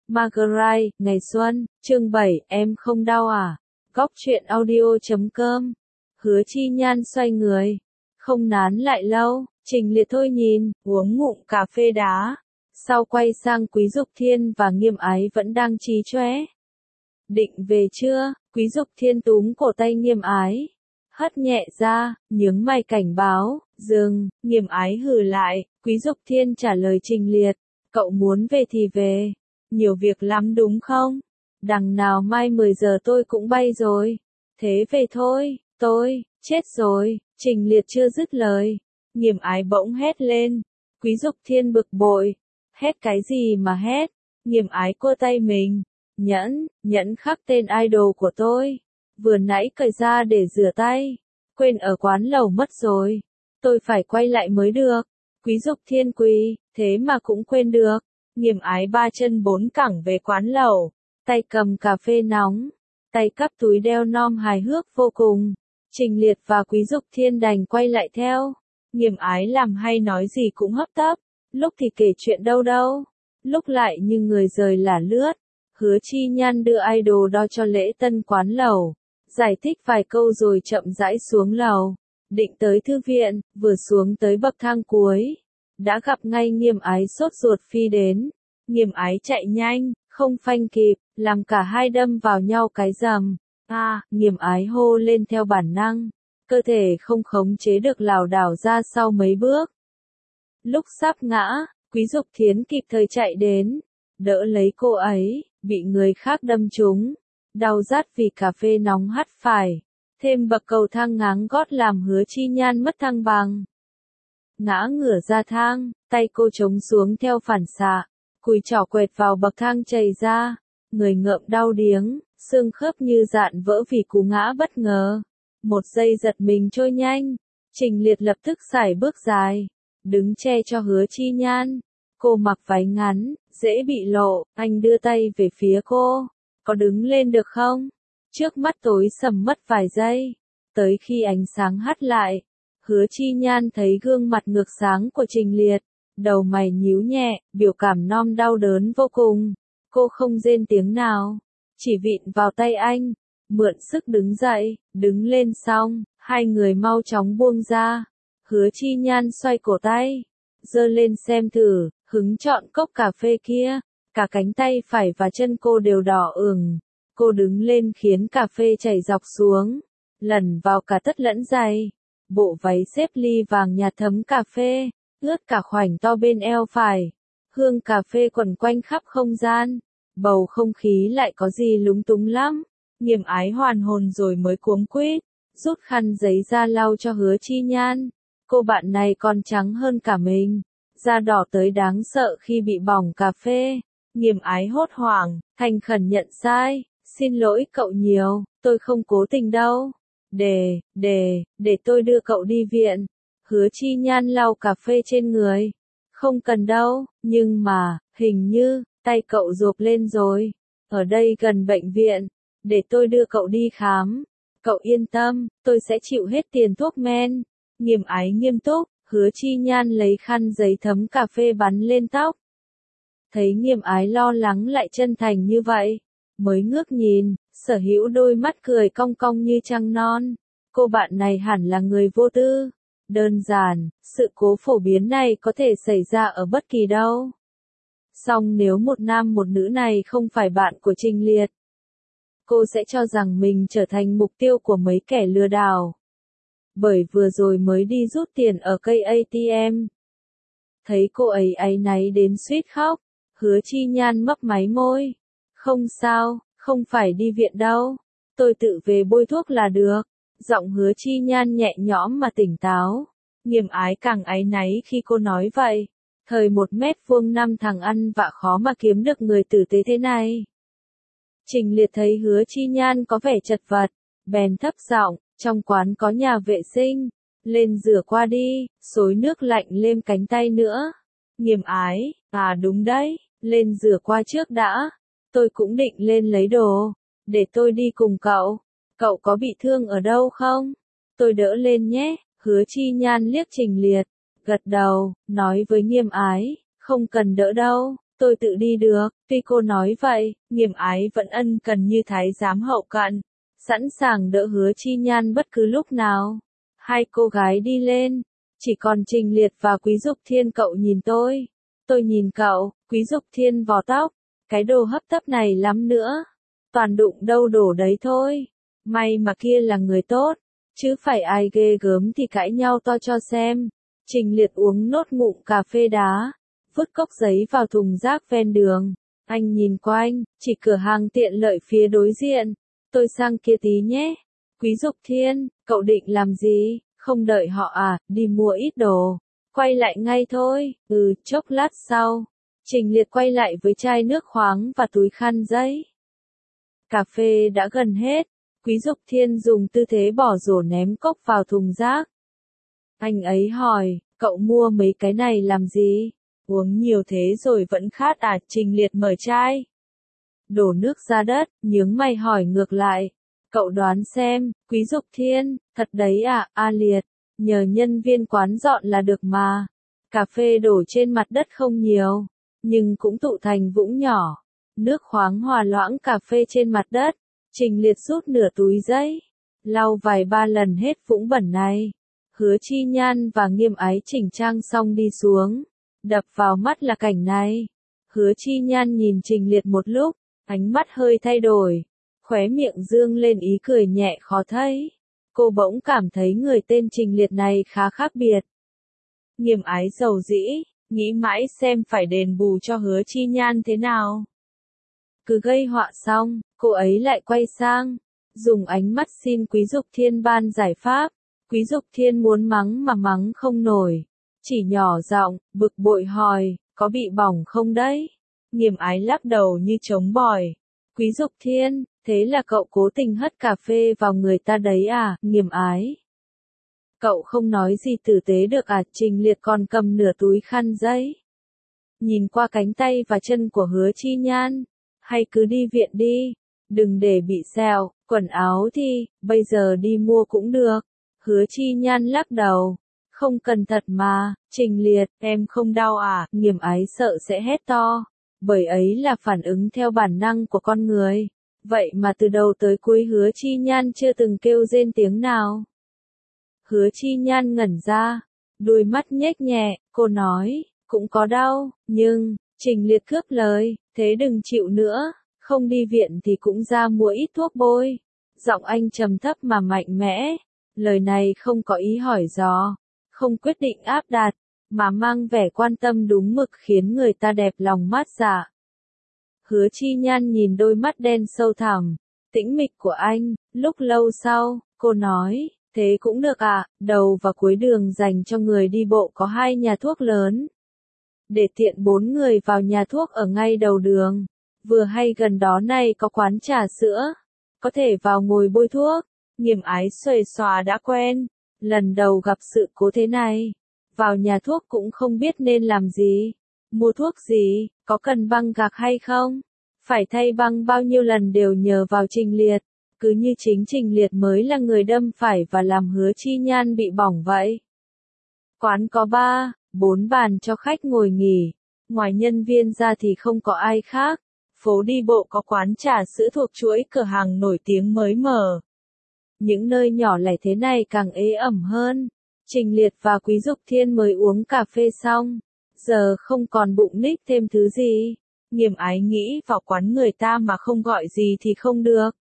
Margaret, ngày xuân, chương 7, em không đau à? Góc truyện audio.com. Hứa Chi Nhan xoay người. Không nán lại lâu, Trình Liệt thôi nhìn, uống ngụm cà phê đá. Sau quay sang Quý Dục Thiên và Nghiêm Ái vẫn đang trí chóe. Định về chưa? Quý Dục Thiên túm cổ tay Nghiêm Ái. Hất nhẹ ra, nhướng mày cảnh báo, dừng, Nghiêm Ái hừ lại, Quý Dục Thiên trả lời Trình Liệt. Cậu muốn về thì về. Nhiều việc lắm đúng không? Đằng nào mai 10 giờ tôi cũng bay rồi. Thế về thôi, tôi, chết rồi, Trình Liệt chưa dứt lời. Nghiêm Ái bỗng hét lên. Quý Dục Thiên bực bội. Hét cái gì mà hét? Nghiêm Ái cua tay mình. Nhẫn khắc tên idol của tôi. Vừa nãy cởi ra để rửa tay. Quên ở quán lẩu mất rồi. Tôi phải quay lại mới được. Quý Dục Thiên quỳ, thế mà cũng quên được. Nghiêm Ái ba chân bốn cẳng về quán lẩu. Tay cầm cà phê nóng. Tay cắp túi đeo nom hài hước vô cùng. Trình Liệt và Quý Dục Thiên đành quay lại theo. Nghiêm Ái làm hay nói gì cũng hấp tấp. Lúc thì kể chuyện đâu. Lúc lại như người rời lả lướt. Hứa Chi Nhan đưa idol đo cho lễ tân quán lẩu. Giải thích vài câu rồi chậm rãi xuống lầu. Định tới thư viện, vừa xuống tới bậc thang cuối. Đã gặp ngay Nghiêm Ái sốt ruột phi đến. Nghiêm Ái chạy nhanh, không phanh kịp, làm cả hai đâm vào nhau cái rầm. Nghiêm Ái hô lên theo bản năng. Cơ thể không khống chế được lảo đảo ra sau mấy bước. Lúc sắp ngã, Quý Dục Thiên kịp thời chạy đến. Đỡ lấy cô ấy, bị người khác đâm trúng. Đau rát vì cà phê nóng hắt phải. Thêm bậc cầu thang ngáng gót làm Hứa Chi Nhan mất thăng bằng. Ngã ngửa ra thang, tay cô chống xuống theo phản xạ. Cùi trỏ quẹt vào bậc thang chảy ra. Người ngợm đau điếng, xương khớp như dạn vỡ vì cú ngã bất ngờ. Một giây giật mình trôi nhanh. Trình Liệt lập tức sải bước dài. Đứng che cho Hứa Chi Nhan. Cô mặc váy ngắn, dễ bị lộ. Anh đưa tay về phía cô. Có đứng lên được không? Trước mắt tối sầm mất vài giây. Tới khi ánh sáng hắt lại. Hứa Chi Nhan thấy gương mặt ngược sáng của Trình Liệt. Đầu mày nhíu nhẹ, biểu cảm non đau đớn vô cùng. Cô không rên tiếng nào. Chỉ vịn vào tay anh. Mượn sức đứng dậy, đứng lên xong. Hai người mau chóng buông ra. Hứa Chi Nhan xoay cổ tay. Giơ lên xem thử, hứng chọn cốc cà phê kia. Cả cánh tay phải và chân cô đều đỏ ửng. Cô đứng lên khiến cà phê chảy dọc xuống. Lẩn vào cả tất lẫn giày. Bộ váy xếp ly vàng nhạt thấm cà phê. Ướt cả khoảnh to bên eo phải. Hương cà phê quẩn quanh khắp không gian. Bầu không khí lại có gì lúng túng lắm. Nghiêm Ái hoàn hồn rồi mới cuống quýt. Rút khăn giấy ra lau cho Hứa Chi Nhan. Cô bạn này còn trắng hơn cả mình. Da đỏ tới đáng sợ khi bị bỏng cà phê. Nghiêm Ái hốt hoảng, thành khẩn nhận sai. Xin lỗi cậu nhiều, tôi không cố tình đâu. Để tôi đưa cậu đi viện. Hứa Chi Nhan lau cà phê trên người. Không cần đâu, nhưng mà, hình như, tay cậu rộp lên rồi. Ở đây gần bệnh viện. Để tôi đưa cậu đi khám. Cậu yên tâm, tôi sẽ chịu hết tiền thuốc men. Nghiêm Ái nghiêm túc, Hứa Chi Nhan lấy khăn giấy thấm cà phê bắn lên tóc. Thấy Nghiêm Ái lo lắng lại chân thành như vậy. Mới ngước nhìn, sở hữu đôi mắt cười cong cong như trăng non. Cô bạn này hẳn là người vô tư. Đơn giản, sự cố phổ biến này có thể xảy ra ở bất kỳ đâu. Song nếu một nam một nữ này không phải bạn của Trình Liệt, cô sẽ cho rằng mình trở thành mục tiêu của mấy kẻ lừa đảo. Bởi vừa rồi mới đi rút tiền ở cây ATM. Thấy cô ấy áy náy đến suýt khóc, Hứa Chi Nhan mấp máy môi. Không sao, không phải đi viện đâu. Tôi tự về bôi thuốc là được. Giọng Hứa Chi Nhan nhẹ nhõm mà tỉnh táo. Nghiêm Ái càng áy náy khi cô nói vậy. Thời 1 mét vuông 5 thằng ăn vạ khó mà kiếm được người tử tế thế này. Trình Liệt thấy Hứa Chi Nhan có vẻ chật vật. Bèn thấp giọng, trong quán có nhà vệ sinh. Lên rửa qua đi, xối nước lạnh lên cánh tay nữa. Nghiêm Ái, đúng đấy, lên rửa qua trước đã. Tôi cũng định lên lấy đồ. Để tôi đi cùng cậu. Cậu có bị thương ở đâu không? Tôi đỡ lên nhé. Hứa Chi Nhan liếc Trình Liệt. Gật đầu, nói với Nghiêm Ái. Không cần đỡ đâu. tôi tự đi được. Tuy cô nói vậy, Nghiêm Ái vẫn ân cần như thái giám hậu cận, sẵn sàng đỡ Hứa Chi Nhan bất cứ lúc nào. Hai cô gái đi lên, chỉ còn Trình Liệt và Quý Dục Thiên. Cậu nhìn tôi nhìn cậu. Quý Dục Thiên vò tóc, cái đồ hấp tấp này lắm nữa, toàn đụng đâu đổ đấy thôi. May mà kia là người tốt, chứ phải ai ghê gớm thì cãi nhau to cho xem. Trình Liệt uống nốt ngụm cà phê đá, vứt cốc giấy vào thùng rác ven đường. Anh nhìn quanh, chỉ cửa hàng tiện lợi phía đối diện. Tôi sang kia tí nhé. Quý Dục Thiên, cậu định làm gì? Không đợi họ à, đi mua ít đồ. Quay lại ngay thôi. Chốc lát sau. Trình Liệt quay lại với chai nước khoáng và túi khăn giấy. Cà phê đã gần hết. Quý Dục Thiên dùng tư thế bỏ rổ ném cốc vào thùng rác. Anh ấy hỏi, cậu mua mấy cái này làm gì? Uống nhiều thế rồi vẫn khát à? Trình Liệt mở chai, đổ nước ra đất, nhướng mày hỏi ngược lại. Cậu đoán xem. Quý Dục Thiên, thật đấy à? Liệt, nhờ nhân viên quán dọn là được mà. Cà phê đổ trên mặt đất không nhiều, nhưng cũng tụ thành vũng nhỏ. Nước khoáng hòa loãng cà phê trên mặt đất. Trình Liệt rút nửa túi giấy, lau vài ba lần hết vũng bẩn này. Hứa Chi Nhan và Nghiêm Ái chỉnh trang xong đi xuống. Đập vào mắt là cảnh này. Hứa Chi Nhan nhìn Trình Liệt một lúc, ánh mắt hơi thay đổi, khóe miệng dương lên ý cười nhẹ khó thấy. Cô bỗng cảm thấy người tên Trình Liệt này khá khác biệt. Nghiêm Ái dầu dĩ, nghĩ mãi xem phải đền bù cho Hứa Chi Nhan thế nào. Cứ gây họa xong, cô ấy lại quay sang, dùng ánh mắt xin Quý Dục Thiên ban giải pháp. Quý Dục Thiên muốn mắng mà mắng không nổi, chỉ nhỏ giọng, bực bội hỏi, có bị bỏng không đấy? Nghiêm Ái lắc đầu như trống bỏi. Quý Dục Thiên, thế là cậu cố tình hất cà phê vào người ta đấy à? Nghiêm Ái, cậu không nói gì tử tế được à? Trình Liệt còn cầm nửa túi khăn giấy, nhìn qua cánh tay và chân của Hứa Chi Nhan. Hay cứ đi viện đi, đừng để bị sẹo. Quần áo thì, bây giờ đi mua cũng được. Hứa Chi Nhan lắc đầu. Không cần thật mà. Trình Liệt, em không đau à? Nghiêm Ái sợ sẽ hét to, bởi ấy là phản ứng theo bản năng của con người. Vậy mà từ đầu tới cuối Hứa Chi Nhan chưa từng kêu rên tiếng nào. Hứa Chi Nhan ngẩn ra, đôi mắt nhếch nhẹ, cô nói, cũng có đau, nhưng... Trình Liệt cướp lời, thế đừng chịu nữa, không đi viện thì cũng ra mua ít thuốc bôi. Giọng anh trầm thấp mà mạnh mẽ, lời này không có ý hỏi dò, không quyết định áp đặt, mà mang vẻ quan tâm đúng mực khiến người ta đẹp lòng mát dạ. Hứa Chi Nhan nhìn đôi mắt đen sâu thẳm, tĩnh mịch của anh, lúc lâu sau, cô nói, thế cũng được à? Đầu và cuối đường dành cho người đi bộ có 2 nhà thuốc lớn. Để tiện 4 người vào nhà thuốc ở ngay đầu đường. Vừa hay gần đó này có quán trà sữa, có thể vào ngồi bôi thuốc. Nghiêm Ái xuề xòa đã quen, lần đầu gặp sự cố thế này, vào nhà thuốc cũng không biết nên làm gì. Mua thuốc gì, có cần băng gạc hay không? Phải thay băng bao nhiêu lần đều nhờ vào Trình Liệt, cứ như chính Trình Liệt mới là người đâm phải và làm Hứa Chi Nhan bị bỏng vậy. Quán có 3-4 bàn cho khách ngồi nghỉ, ngoài nhân viên ra thì không có ai khác. Phố đi bộ có quán trà sữa thuộc chuỗi cửa hàng nổi tiếng mới mở. Những nơi nhỏ lẻ thế này càng ế ẩm hơn. Trình Liệt và Quý Dục Thiên mới uống cà phê xong, giờ không còn bụng ních thêm thứ gì. Nghiêm Ái nghĩ vào quán người ta mà không gọi gì thì không được.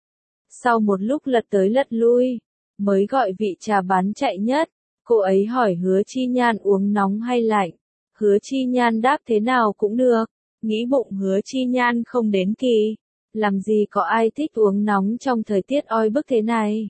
Sau một lúc lật tới lật lui, mới gọi vị trà bán chạy nhất. Cô ấy hỏi Hứa Chi Nhan uống nóng hay lạnh. Hứa Chi Nhan đáp thế nào cũng được. Nghĩ bụng Hứa Chi Nhan không đến kỳ. Làm gì có ai thích uống nóng trong thời tiết oi bức thế này.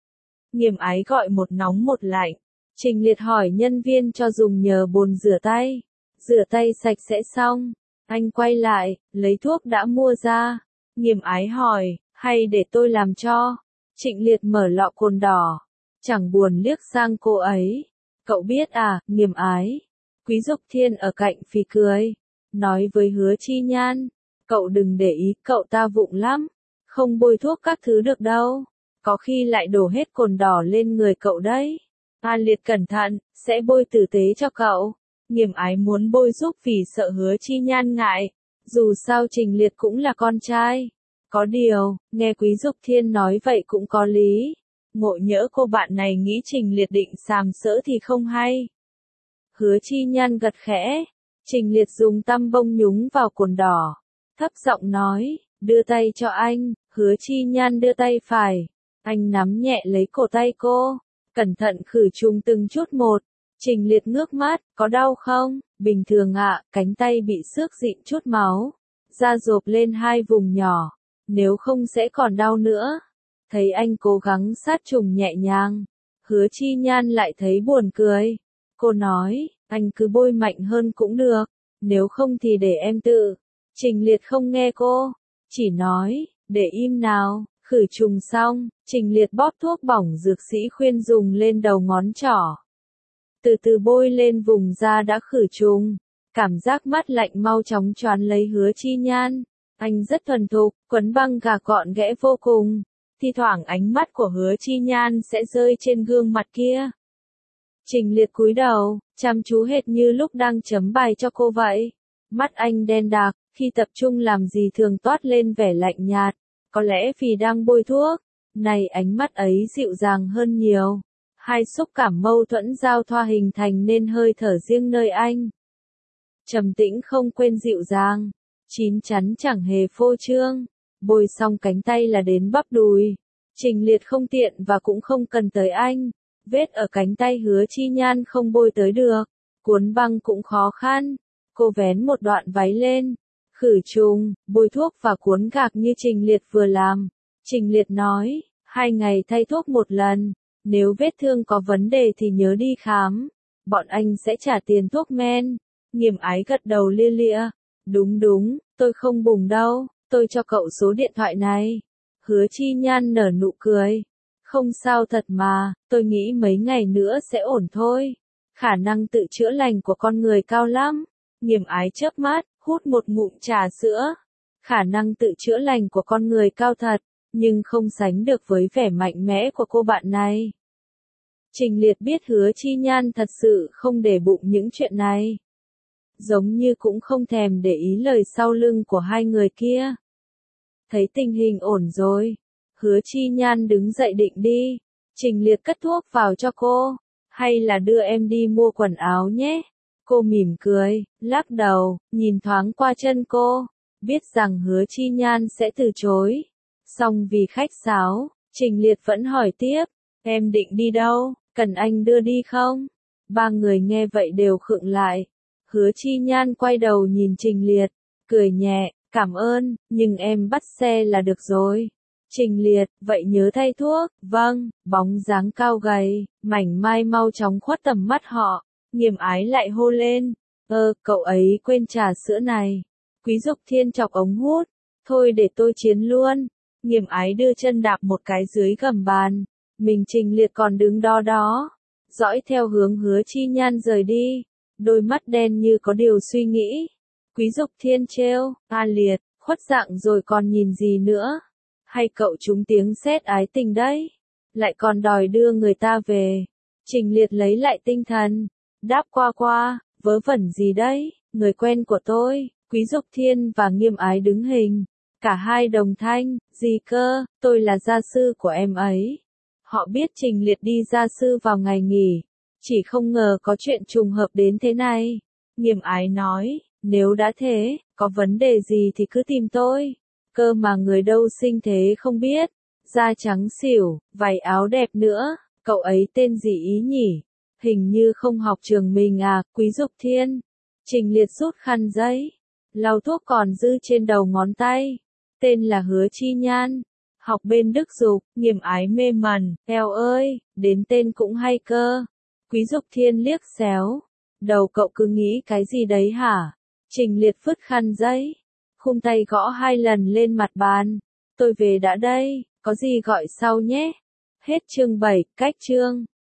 Nghiêm Ái gọi một nóng một lạnh. Trình Liệt hỏi nhân viên cho dùng nhờ bồn rửa tay. Rửa tay sạch sẽ xong, anh quay lại, lấy thuốc đã mua ra. Nghiêm Ái hỏi, hay để tôi làm cho? Trịnh Liệt mở lọ cồn đỏ, chẳng buồn liếc sang cô ấy. Cậu biết à? Nghiêm Ái. Quý Dục Thiên ở cạnh phì cười, nói với Hứa Chi Nhan, cậu đừng để ý, cậu ta vụng lắm, không bôi thuốc các thứ được đâu, có khi lại đổ hết cồn đỏ lên người cậu đấy. Liệt cẩn thận, sẽ bôi tử tế cho cậu. Nghiêm ái muốn bôi giúp vì sợ Hứa Chi Nhan ngại. Dù sao Trình Liệt cũng là con trai. Có điều, nghe Quý Dục Thiên nói vậy cũng có lý. Ngộ nhỡ cô bạn này nghĩ Trình Liệt định sàm sỡ thì không hay. Hứa Chi Nhan gật khẽ. Trình Liệt dùng tăm bông nhúng vào cồn đỏ. Thấp giọng nói, đưa tay cho anh. Hứa Chi Nhan đưa tay phải. Anh nắm nhẹ lấy cổ tay cô. Cẩn thận khử trùng từng chút một. Trình Liệt ngước mắt, có đau không? Bình thường ạ, cánh tay bị xước dịn chút máu. Da rộp lên hai vùng nhỏ. Nếu không sẽ còn đau nữa. Thấy anh cố gắng sát trùng nhẹ nhàng. Hứa Chi Nhan lại thấy buồn cười. Cô nói, anh cứ bôi mạnh hơn cũng được. Nếu không thì để em tự. Trình Liệt không nghe cô. Chỉ nói, để im nào. Khử trùng xong, Trình Liệt bóp thuốc bỏng dược sĩ khuyên dùng lên đầu ngón trỏ. Từ từ bôi lên vùng da đã khử trùng. Cảm giác mát lạnh mau chóng choán lấy Hứa Chi Nhan. Anh rất thuần thục, quấn băng gạc gọn ghẽ vô cùng. Thi thoảng ánh mắt của Hứa Chi Nhan sẽ rơi trên gương mặt kia. Trình Liệt cúi đầu, chăm chú hệt như lúc đang chấm bài cho cô vậy. Mắt anh đen đặc, khi tập trung làm gì thường toát lên vẻ lạnh nhạt. Có lẽ vì đang bôi thuốc, này ánh mắt ấy dịu dàng hơn nhiều. Hai xúc cảm mâu thuẫn giao thoa hình thành nên hơi thở riêng nơi anh. Trầm tĩnh không quên dịu dàng, chín chắn chẳng hề phô trương. Bôi xong cánh tay là đến bắp đùi. Trình Liệt không tiện và cũng không cần tới anh. Vết ở cánh tay Hứa Chi Nhan không bôi tới được. Cuốn băng cũng khó khăn. Cô vén một đoạn váy lên. Khử trùng, bôi thuốc và cuốn gạc như Trình Liệt vừa làm. Trình Liệt nói, 2 ngày thay thuốc một lần. Nếu vết thương có vấn đề thì nhớ đi khám. Bọn anh sẽ trả tiền thuốc men. Nghiêm ái gật đầu lia lịa. Đúng, tôi không bùng đâu. Tôi cho cậu số điện thoại này. Hứa Chi Nhan nở nụ cười. Không sao thật mà, tôi nghĩ mấy ngày nữa sẽ ổn thôi. Khả năng tự chữa lành của con người cao lắm. Nghiêm ái chớp mắt, hút một ngụm trà sữa. Khả năng tự chữa lành của con người cao thật, nhưng không sánh được với vẻ mạnh mẽ của cô bạn này. Trình Liệt biết Hứa Chi Nhan thật sự không để bụng những chuyện này. Giống như cũng không thèm để ý lời sau lưng của hai người kia. Thấy tình hình ổn rồi. Hứa Chi Nhan đứng dậy định đi. Trình Liệt cất thuốc vào cho cô. Hay là đưa em đi mua quần áo nhé. Cô mỉm cười, lắc đầu, nhìn thoáng qua chân cô. Biết rằng Hứa Chi Nhan sẽ từ chối. Song vì khách sáo, Trình Liệt vẫn hỏi tiếp. Em định đi đâu, cần anh đưa đi không? Ba người nghe vậy đều khựng lại. Hứa Chi Nhan quay đầu nhìn Trình Liệt, cười nhẹ, cảm ơn, nhưng em bắt xe là được rồi. Trình Liệt, vậy nhớ thay thuốc, vâng, bóng dáng cao gầy, mảnh mai mau chóng khuất tầm mắt họ. Nghiêm ái lại hô lên, cậu ấy quên trà sữa này. Quý Dục Thiên chọc ống hút, thôi để tôi chiến luôn. Nghiêm ái đưa chân đạp một cái dưới gầm bàn, mình Trình Liệt còn đứng đó, dõi theo hướng Hứa Chi Nhan rời đi, đôi mắt đen như có điều suy nghĩ. Quý Dục Thiên trêu, Liệt, khuất dạng rồi còn nhìn gì nữa? Hay cậu trúng tiếng sét ái tình đấy? Lại còn đòi đưa người ta về. Trình Liệt lấy lại tinh thần, đáp qua, vớ vẩn gì đấy, người quen của tôi. Quý Dục Thiên và Nghiêm ái đứng hình. Cả hai đồng thanh, gì cơ, tôi là gia sư của em ấy. Họ biết Trình Liệt đi gia sư vào ngày nghỉ. Chỉ không ngờ có chuyện trùng hợp đến thế này. Nghiêm ái nói, nếu đã thế, có vấn đề gì thì cứ tìm tôi. Cơ mà người đâu sinh thế không biết. Da trắng xỉu, váy áo đẹp nữa. Cậu ấy tên gì ý nhỉ? Hình như không học trường mình à, Quý Dục Thiên. Trình Liệt rút khăn giấy. Lau thuốc còn dư trên đầu ngón tay. Tên là Hứa Chi Nhan. Học bên Đức Dục. Nghiêm ái mê mẩn, eo ơi, đến tên cũng hay cơ. Quý Dục Thiên liếc xéo. Đầu cậu cứ nghĩ cái gì đấy hả? Trình Liệt phất khăn giấy. Khung tay gõ 2 lần lên mặt bàn. Tôi về đã đây, có gì gọi sau nhé. Hết chương 7, cách chương.